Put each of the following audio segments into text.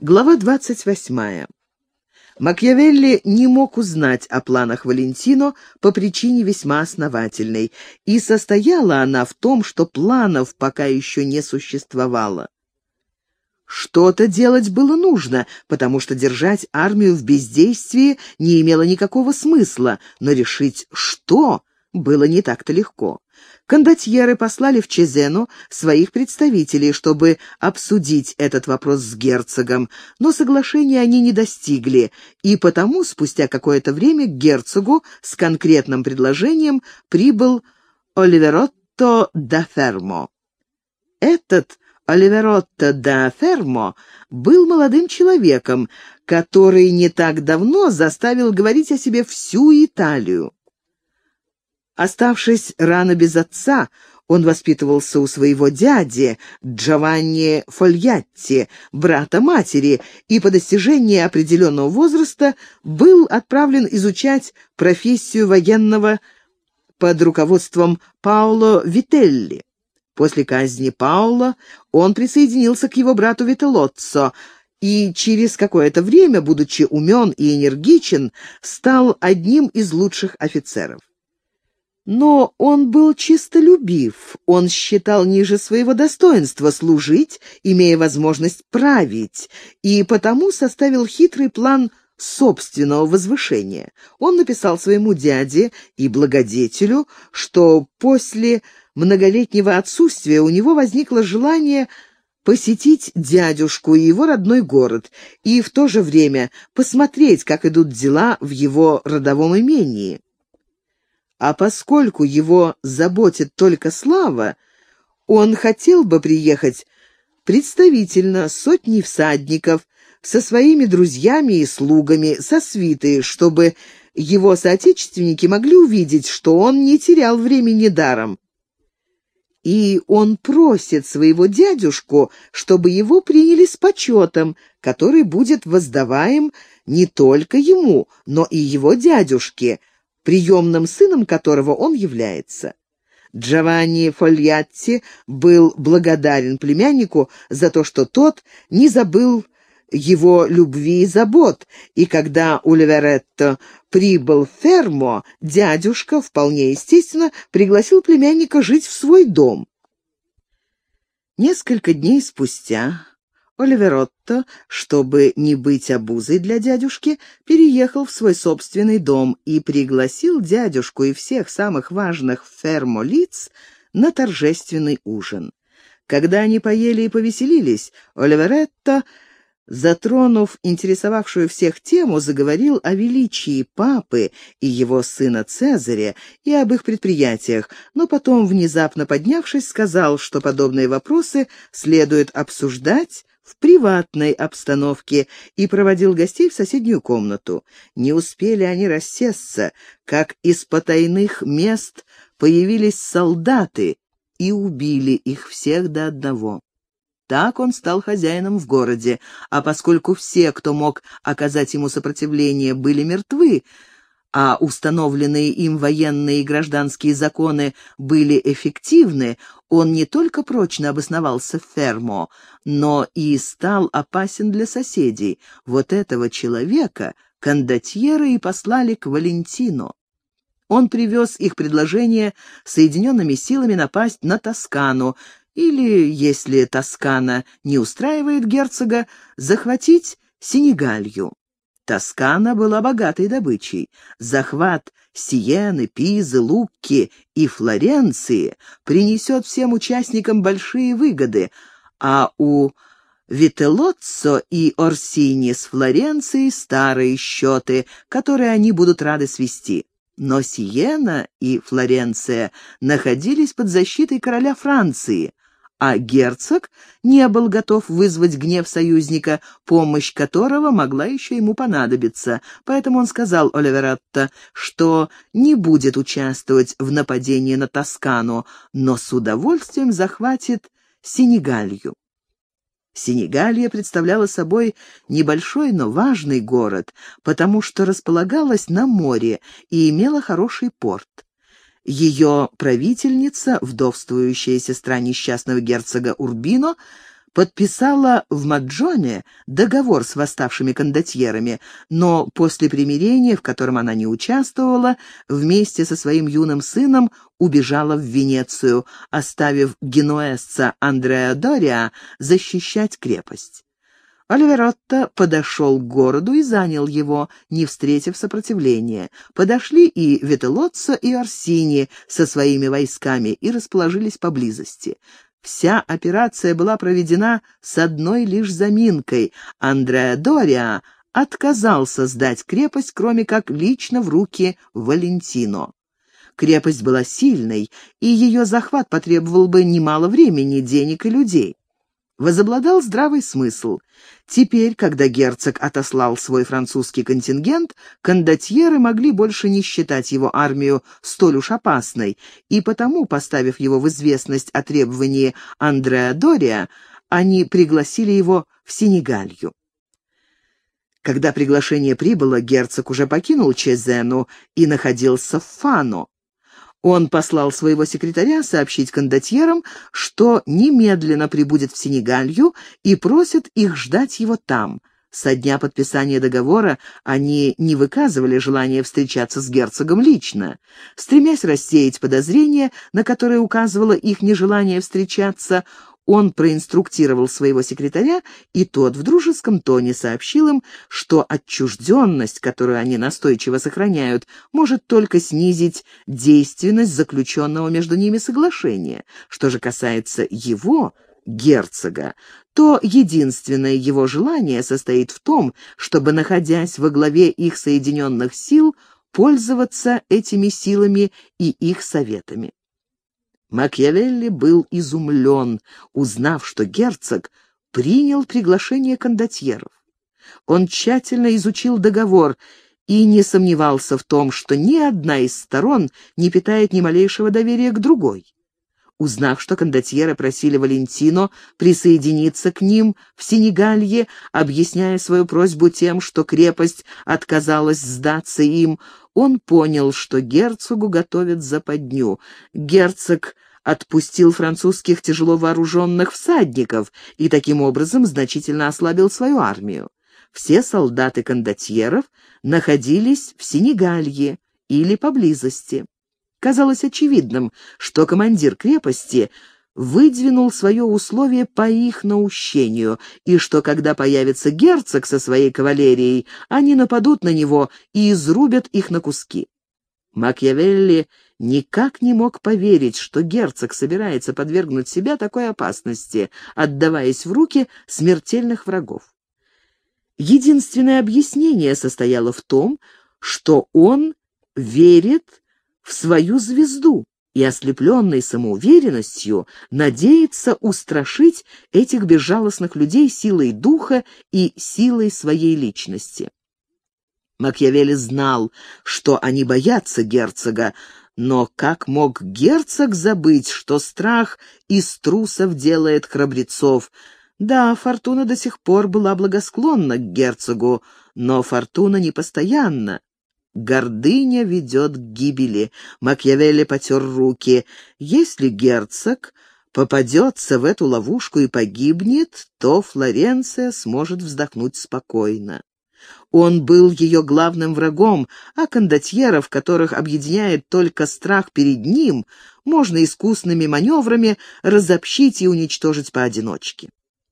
Глава 28. Макиавелли не мог узнать о планах Валентино по причине весьма основательной, и состояла она в том, что планов пока еще не существовало. Что-то делать было нужно, потому что держать армию в бездействии не имело никакого смысла, но решить что было не так-то легко. Кондотьеры послали в Чезену своих представителей, чтобы обсудить этот вопрос с герцогом, но соглашения они не достигли, и потому спустя какое-то время к герцогу с конкретным предложением прибыл Оливеротто да Фермо. Этот Оливеротто да Фермо был молодым человеком, который не так давно заставил говорить о себе всю Италию. Оставшись рано без отца, он воспитывался у своего дяди Джованни Фольятти, брата матери, и по достижении определенного возраста был отправлен изучать профессию военного под руководством Паоло Вителли. После казни Паоло он присоединился к его брату Вителлоццо и через какое-то время, будучи умен и энергичен, стал одним из лучших офицеров. Но он был честолюбив, он считал ниже своего достоинства служить, имея возможность править, и потому составил хитрый план собственного возвышения. Он написал своему дяде и благодетелю, что после многолетнего отсутствия у него возникло желание посетить дядюшку и его родной город, и в то же время посмотреть, как идут дела в его родовом имении. А поскольку его заботит только слава, он хотел бы приехать представительно сотней всадников, со своими друзьями и слугами, со свитой, чтобы его соотечественники могли увидеть, что он не терял времени даром. И он просит своего дядюшку, чтобы его приняли с почетом, который будет воздаваем не только ему, но и его дядюшке, приемным сыном которого он является. Джованни Фольятти был благодарен племяннику за то, что тот не забыл его любви и забот, и когда Оливеретто прибыл в Фермо, дядюшка, вполне естественно, пригласил племянника жить в свой дом. Несколько дней спустя Оливеротто, чтобы не быть обузой для дядюшки, переехал в свой собственный дом и пригласил дядюшку и всех самых важных в Фермо лиц на торжественный ужин. Когда они поели и повеселились, Оливеретто, затронув интересовавшую всех тему, заговорил о величии папы и его сына Цезаря и об их предприятиях, но потом, внезапно поднявшись, сказал, что подобные вопросы следует обсуждать в приватной обстановке, и проводил гостей в соседнюю комнату. Не успели они рассесться, как из потайных мест появились солдаты и убили их всех до одного. Так он стал хозяином в городе, а поскольку все, кто мог оказать ему сопротивление, были мертвы, а установленные им военные и гражданские законы были эффективны, он не только прочно обосновался в Фермо, но и стал опасен для соседей. Вот этого человека кондотьеры и послали к Валентино. Он привез их предложение соединенными силами напасть на Тоскану, или, если Тоскана не устраивает герцога, захватить Сенегалью. Тоскана была богатой добычей. Захват Сиены, Пизы, Лукки и Флоренции принесет всем участникам большие выгоды, а у Вителлоццо и Орсини с Флоренцией старые счеты, которые они будут рады свести. Но Сиена и Флоренция находились под защитой короля Франции, а герцог не был готов вызвать гнев союзника, помощь которого могла еще ему понадобиться. Поэтому он сказал Оливеретто, что не будет участвовать в нападении на Тоскану, но с удовольствием захватит Сенегалью. Сенегалья представляла собой небольшой, но важный город, потому что располагалась на море и имела хороший порт. Ее правительница, вдовствующая сестра несчастного герцога Урбино, подписала в Маджоне договор с восставшими кондотьерами, но после примирения, в котором она не участвовала, вместе со своим юным сыном убежала в Венецию, оставив генуэзца Андреа Дориа защищать крепость. Оливеротто подошел к городу и занял его, не встретив сопротивления. Подошли и Вителоццо, и Орсини со своими войсками и расположились поблизости. Вся операция была проведена с одной лишь заминкой. Андреа Дориа отказался сдать крепость, кроме как лично в руки Валентино. Крепость была сильной, и ее захват потребовал бы немало времени, денег и людей. Возобладал здравый смысл. Теперь, когда герцог отослал свой французский контингент, кондотьеры могли больше не считать его армию столь уж опасной, и потому, поставив его в известность о требовании Андреа Дориа, они пригласили его в Сенегалью. Когда приглашение прибыло, герцог уже покинул Чезену и находился в Фано. Он послал своего секретаря сообщить кондотьерам, что немедленно прибудет в Сенегалью и просит их ждать его там. Со дня подписания договора они не выказывали желания встречаться с герцогом лично. Стремясь рассеять подозрения, на которые указывало их нежелание встречаться, он проинструктировал своего секретаря, и тот в дружеском тоне сообщил им, что отчужденность, которую они настойчиво сохраняют, может только снизить действенность заключенного между ними соглашения. Что же касается его, герцога, то единственное его желание состоит в том, чтобы, находясь во главе их соединенных сил, пользоваться этими силами и их советами. Макиавелли был изумлен, узнав, что герцог принял приглашение кондотьеров. Он тщательно изучил договор и не сомневался в том, что ни одна из сторон не питает ни малейшего доверия к другой. Узнав, что кондотьеры просили Валентино присоединиться к ним в Сенегалье, объясняя свою просьбу тем, что крепость отказалась сдаться им, он понял, что герцогу готовят западню. Герцог отпустил французских тяжело вооруженных всадников и таким образом значительно ослабил свою армию. Все солдаты кондотьеров находились в Сенегалье или поблизости. Казалось очевидным, что командир крепости выдвинул свое условие по их наущению, и что, когда появится герцог со своей кавалерией, они нападут на него и изрубят их на куски. Макиавелли никак не мог поверить, что герцог собирается подвергнуть себя такой опасности, отдаваясь в руки смертельных врагов. Единственное объяснение состояло в том, что он верит в свою звезду и, ослепленный самоуверенностью, надеется устрашить этих безжалостных людей силой духа и силой своей личности. Макиавелли знал, что они боятся герцога, но как мог герцог забыть, что страх из трусов делает храбрецов? Да, фортуна до сих пор была благосклонна к герцогу, но фортуна непостоянна. Гордыня ведет к гибели. Макиавелли потер руки. Если герцог попадется в эту ловушку и погибнет, то Флоренция сможет вздохнуть спокойно. Он был ее главным врагом, а кондотьеров, которых объединяет только страх перед ним, можно искусными маневрами разобщить и уничтожить поодиночке.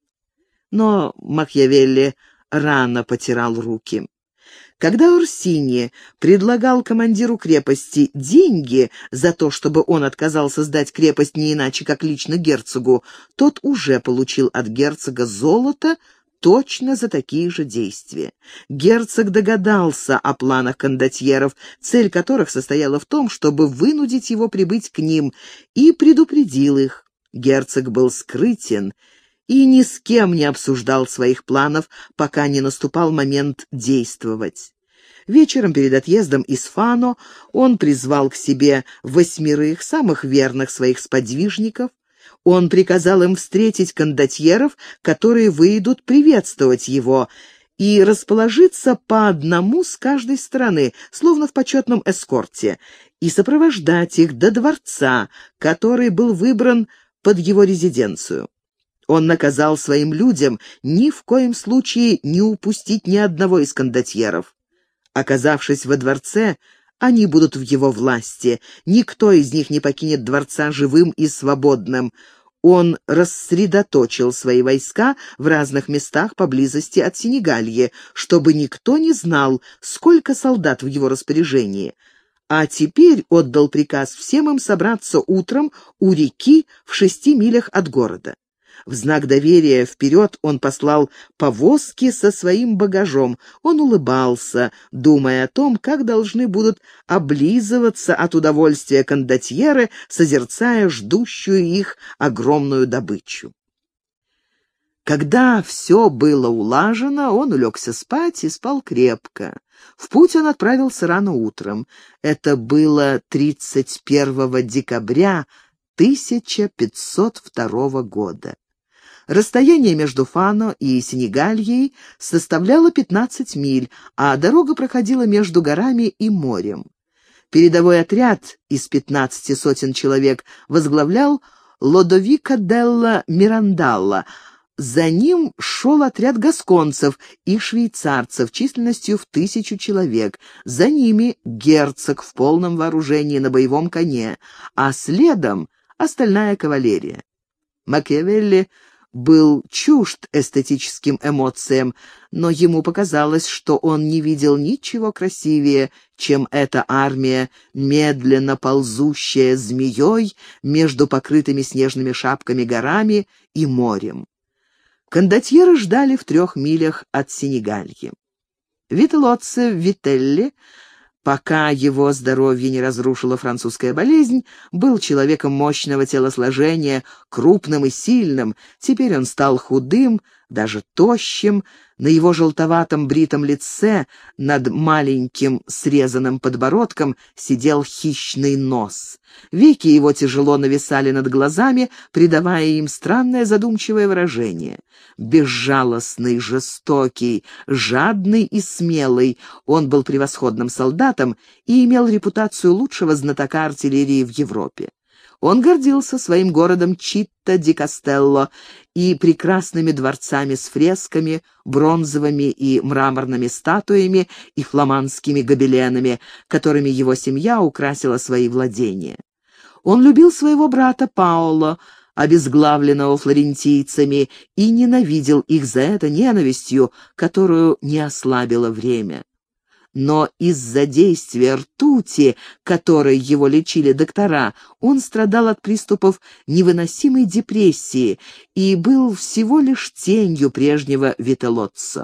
Но Макиавелли рано потирал руки. Когда Орсини предлагал командиру крепости деньги за то, чтобы он отказался сдать крепость не иначе, как лично герцогу, тот уже получил от герцога золото точно за такие же действия. Герцог догадался о планах кондотьеров, цель которых состояла в том, чтобы вынудить его прибыть к ним, и предупредил их. Герцог был скрытен и ни с кем не обсуждал своих планов, пока не наступал момент действовать. Вечером перед отъездом из Фано он призвал к себе 8 самых верных своих сподвижников. Он приказал им встретить кондотьеров, которые выйдут приветствовать его, и расположиться по одному с каждой стороны, словно в почетном эскорте, и сопровождать их до дворца, который был выбран под его резиденцию. Он наказал своим людям ни в коем случае не упустить ни одного из кондотьеров. Оказавшись во дворце, они будут в его власти. Никто из них не покинет дворца живым и свободным. Он рассредоточил свои войска в разных местах поблизости от Сенегальи, чтобы никто не знал, сколько солдат в его распоряжении. А теперь отдал приказ всем им собраться утром у реки в 6 милях от города. В знак доверия вперед он послал повозки со своим багажом. Он улыбался, думая о том, как должны будут облизываться от удовольствия кондотьеры, созерцая ждущую их огромную добычу. Когда все было улажено, он улегся спать и спал крепко. В путь он отправился рано утром. Это было 31 декабря 1502 года. Расстояние между Фано и Сенегальей составляло 15 миль, а дорога проходила между горами и морем. Передовой отряд из 15 сотен человек возглавлял Лодовико делла Мирандалла. За ним шел отряд гасконцев и швейцарцев численностью в 1000 человек. За ними герцог в полном вооружении на боевом коне, а следом остальная кавалерия. Макиавелли был чужд эстетическим эмоциям, но ему показалось, что он не видел ничего красивее, чем эта армия, медленно ползущая змеей между покрытыми снежными шапками горами и морем. Кондотьеры ждали в 3 милях от Сенегальи. Вителоццо Вителли, пока его здоровье не разрушила французская болезнь, был человеком мощного телосложения, крупным и сильным. Теперь он стал худым, даже тощим. На его желтоватом бритом лице над маленьким срезанным подбородком сидел хищный нос. Веки его тяжело нависали над глазами, придавая им странное задумчивое выражение. Безжалостный, жестокий, жадный и смелый, он был превосходным солдатом и имел репутацию лучшего знатока артиллерии в Европе. Он гордился своим городом Читта-ди-Кастелло и прекрасными дворцами с фресками, бронзовыми и мраморными статуями и фламандскими гобеленами, которыми его семья украсила свои владения. Он любил своего брата Паоло, обезглавленного флорентийцами, и ненавидел их за это ненавистью, которую не ослабило время. Но из-за действия ртути, которой его лечили доктора, он страдал от приступов невыносимой депрессии и был всего лишь тенью прежнего Вителоццо.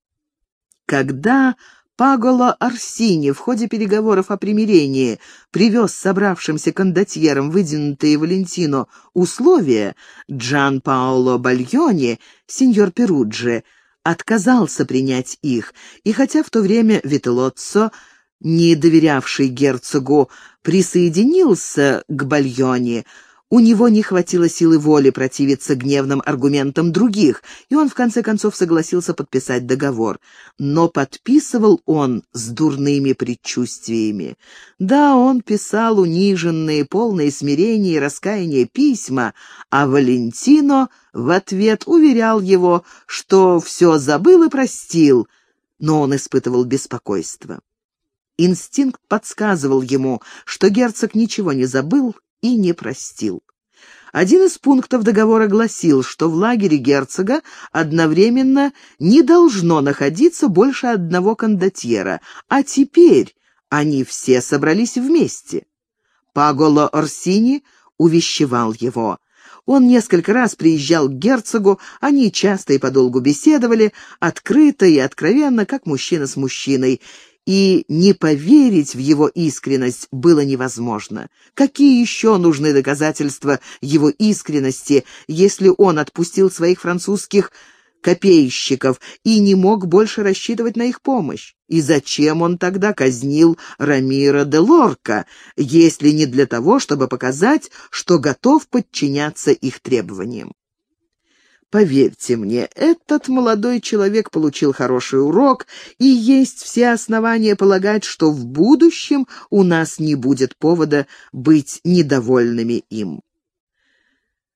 Когда Паголо Орсини в ходе переговоров о примирении привез собравшимся кондотьерам выдвинутые Валентино условия, Джан Паоло Бальони, сеньор Перуджи, отказался принять их, и хотя в то время Вителоццо, не доверявший герцогу, присоединился к Бальони, у него не хватило силы воли противиться гневным аргументам других, и он в конце концов согласился подписать договор. Но подписывал он с дурными предчувствиями. Да, он писал униженные, полные смирения и раскаяния письма, а Валентино в ответ уверял его, что все забыл и простил, но он испытывал беспокойство. Инстинкт подсказывал ему, что герцог ничего не забыл и не простил. Один из пунктов договора гласил, что в лагере герцога одновременно не должно находиться больше одного кондотьера, а теперь они все собрались вместе. Паголо Орсини увещевал его. Он несколько раз приезжал к герцогу, они часто и подолгу беседовали, открыто и откровенно, как мужчина с мужчиной, и не поверить в его искренность было невозможно. Какие еще нужны доказательства его искренности, если он отпустил своих французских копейщиков и не мог больше рассчитывать на их помощь? И зачем он тогда казнил Рамиро де Лорка, если не для того, чтобы показать, что готов подчиняться их требованиям? Поверьте мне, этот молодой человек получил хороший урок, и есть все основания полагать, что в будущем у нас не будет повода быть недовольными им.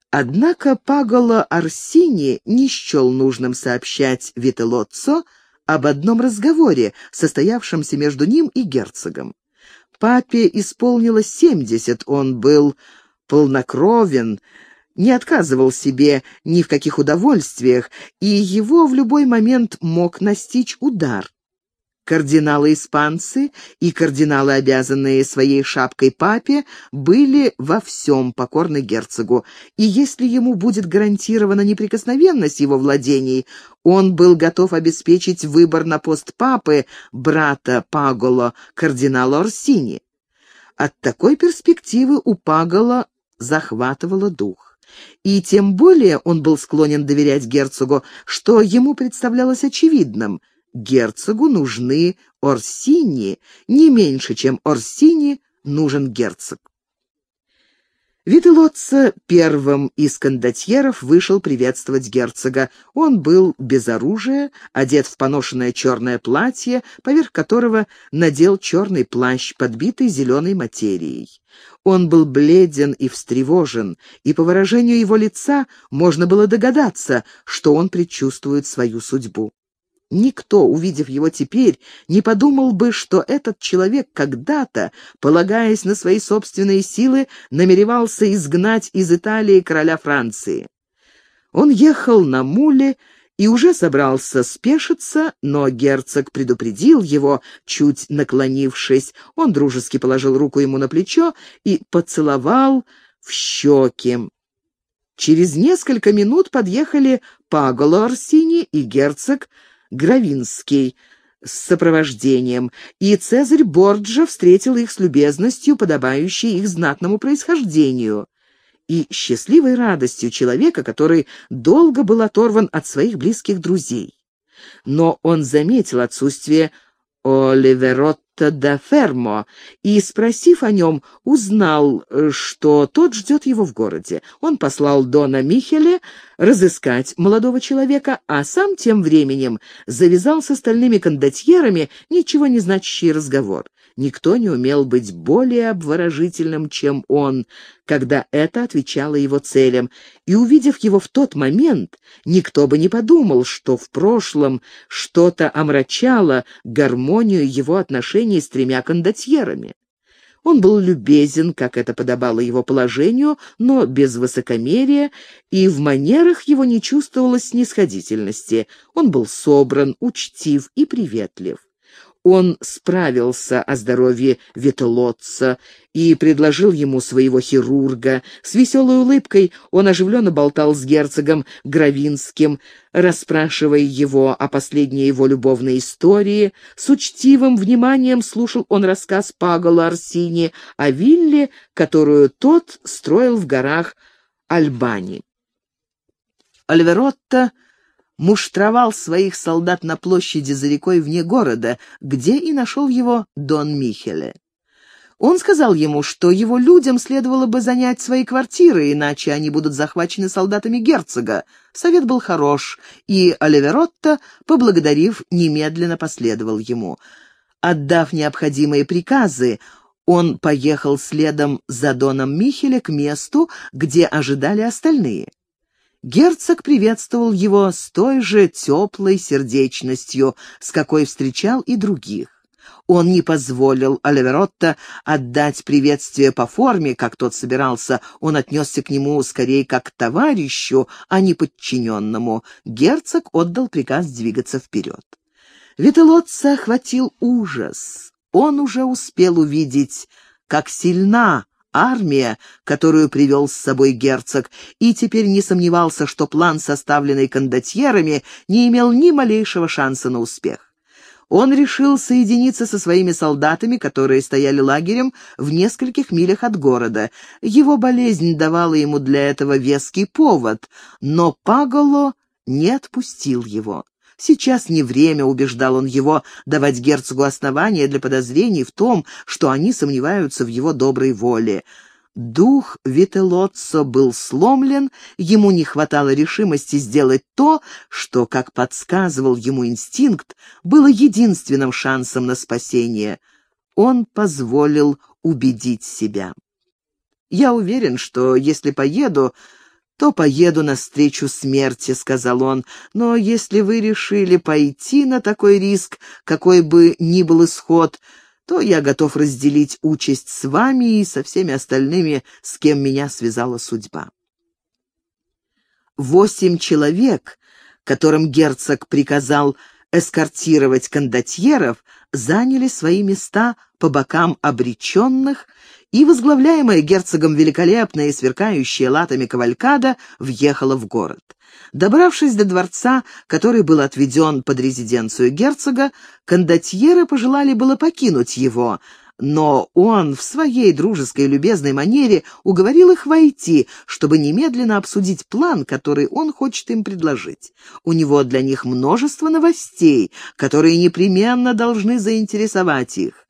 Однако Паголо Орсини не счел нужным сообщать Вителлоццо об одном разговоре, состоявшемся между ним и герцогом. Папе исполнилось 70, он был полнокровен, не отказывал себе ни в каких удовольствиях, и его в любой момент мог настичь удар. Кардиналы-испанцы и кардиналы, обязанные своей шапкой папе, были во всем покорны герцогу, и если ему будет гарантирована неприкосновенность его владений, он был готов обеспечить выбор на пост папы брата Паголо, кардинала Орсини. От такой перспективы у Паголо захватывало дух. И тем более он был склонен доверять герцогу, что ему представлялось очевидным — герцогу нужны Орсини, не меньше, чем Орсини нужен герцог. Вителлоццо первым из кондотьеров вышел приветствовать герцога. Он был без оружия, одет в поношенное черное платье, поверх которого надел черный плащ, подбитый зеленой материей. Он был бледен и встревожен, и по выражению его лица можно было догадаться, что он предчувствует свою судьбу. Никто, увидев его теперь, не подумал бы, что этот человек когда-то, полагаясь на свои собственные силы, намеревался изгнать из Италии короля Франции. Он ехал на муле и уже собрался спешиться, но герцог предупредил его, чуть наклонившись. Он дружески положил руку ему на плечо и поцеловал в щеки. Через несколько минут подъехали Паголо Орсини и герцог Гравинский с сопровождением, и Цезарь Борджа встретил их с любезностью, подобающей их знатному происхождению, и счастливой радостью человека, который долго был оторван от своих близких друзей. Но он заметил отсутствие Оливеротто да Фермо и, спросив о нем, узнал, что тот ждет его в городе. Он послал Дона Михеля разыскать молодого человека, а сам тем временем завязал с остальными кондотьерами ничего не значащий разговор. Никто не умел быть более обворожительным, чем он, когда это отвечало его целям, и, увидев его в тот момент, никто бы не подумал, что в прошлом что-то омрачало гармонию его отношений с тремя кондотьерами. Он был любезен, как это подобало его положению, но без высокомерия, и в манерах его не чувствовалось снисходительности. Он был собран, учтив и приветлив. Он справился о здоровье Вителлоццо и предложил ему своего хирурга. С веселой улыбкой он оживленно болтал с герцогом Гравинским, расспрашивая его о последней его любовной истории. С учтивым вниманием слушал он рассказ Паголо Орсини о вилле, которую тот строил в горах Альбани. Ольверотто муштровал своих солдат на площади за рекой вне города, где и нашел его Дон Михеле. Он сказал ему, что его людям следовало бы занять свои квартиры, иначе они будут захвачены солдатами герцога. Совет был хорош, и Оливеротто, поблагодарив, немедленно последовал ему. Отдав необходимые приказы, он поехал следом за Доном Михеле к месту, где ожидали остальные. Герцог приветствовал его с той же теплой сердечностью, с какой встречал и других. Он не позволил Оливеротто отдать приветствие по форме, как тот собирался. Он отнесся к нему скорее как к товарищу, а не подчиненному. Герцог отдал приказ двигаться вперед. Вителлоццо охватил ужас. Он уже успел увидеть, как сильна армия, которую привел с собой герцог, и теперь не сомневался, что план, составленный кондотьерами, не имел ни малейшего шанса на успех. Он решил соединиться со своими солдатами, которые стояли лагерем в нескольких милях от города. Его болезнь давала ему для этого веский повод, но Паголо не отпустил его. Сейчас не время, убеждал он его, давать герцогу основания для подозрений в том, что они сомневаются в его доброй воле. Дух Вителлоццо был сломлен, ему не хватало решимости сделать то, что, как подсказывал ему инстинкт, было единственным шансом на спасение. Он позволил убедить себя. «Я уверен, что если поеду, то поеду навстречу смерти», — сказал он. «Но если вы решили пойти на такой риск, какой бы ни был исход, то я готов разделить участь с вами и со всеми остальными, с кем меня связала судьба». 8 человек, которым герцог приказал эскортировать кондотьеров, заняли свои места по бокам обреченных, и возглавляемая герцогом великолепная и сверкающая латами кавалькада въехала в город. Добравшись до дворца, который был отведен под резиденцию герцога, кондотьеры пожелали было покинуть его, но он в своей дружеской и любезной манере уговорил их войти, чтобы немедленно обсудить план, который он хочет им предложить. У него для них множество новостей, которые непременно должны заинтересовать их.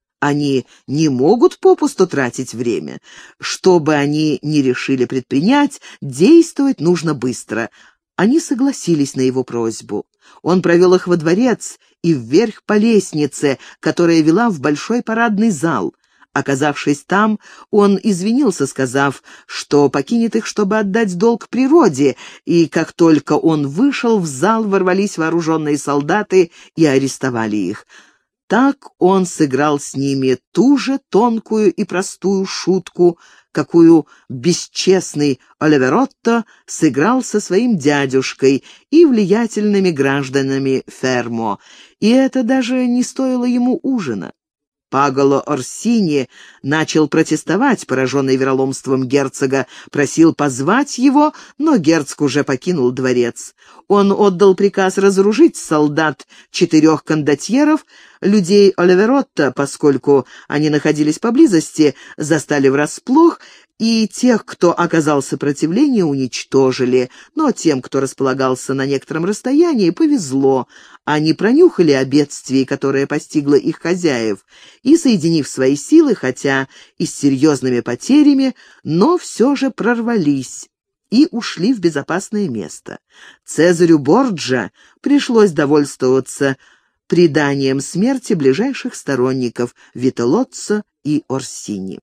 Они не могут попусту тратить время. Что бы они ни решили предпринять, действовать нужно быстро. Они согласились на его просьбу. Он провел их во дворец и вверх по лестнице, которая вела в большой парадный зал. Оказавшись там, он извинился, сказав, что покинет их, чтобы отдать долг природе, и как только он вышел, в зал ворвались вооруженные солдаты и арестовали их. Так он сыграл с ними ту же тонкую и простую шутку, какую бесчестный Оливеротто сыграл со своим дядюшкой и влиятельными гражданами Фермо, и это даже не стоило ему ужина. Паголо Орсини начал протестовать, пораженный вероломством герцога, просил позвать его, но герцог уже покинул дворец. Он отдал приказ разоружить солдат 4 кондотьеров, людей Оливеротто, поскольку они находились поблизости, застали врасплох, и тех, кто оказал сопротивление, уничтожили, но тем, кто располагался на некотором расстоянии, повезло. Они пронюхали о бедствии, которое постигло их хозяев, и, соединив свои силы, хотя и с серьезными потерями, но все же прорвались и ушли в безопасное место. Цезарю Борджа пришлось довольствоваться преданием смерти ближайших сторонников Вителлоццо и Орсини.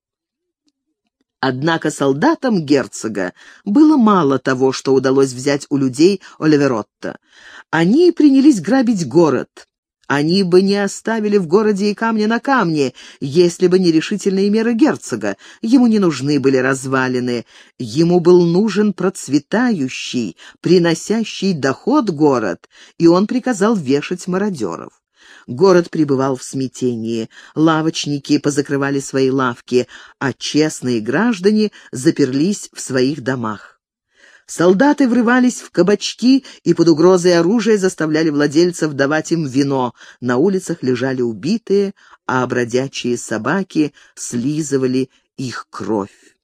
Однако солдатам герцога было мало того, что удалось взять у людей Оливеротто. Они принялись грабить город. Они бы не оставили в городе и камня на камне, если бы не решительные меры герцога. Ему не нужны были развалины. Ему был нужен процветающий, приносящий доход город, и он приказал вешать мародеров. Город пребывал в смятении, лавочники позакрывали свои лавки, а честные граждане заперлись в своих домах. Солдаты врывались в кабачки и под угрозой оружия заставляли владельцев давать им вино. На улицах лежали убитые, а бродячие собаки слизывали их кровь.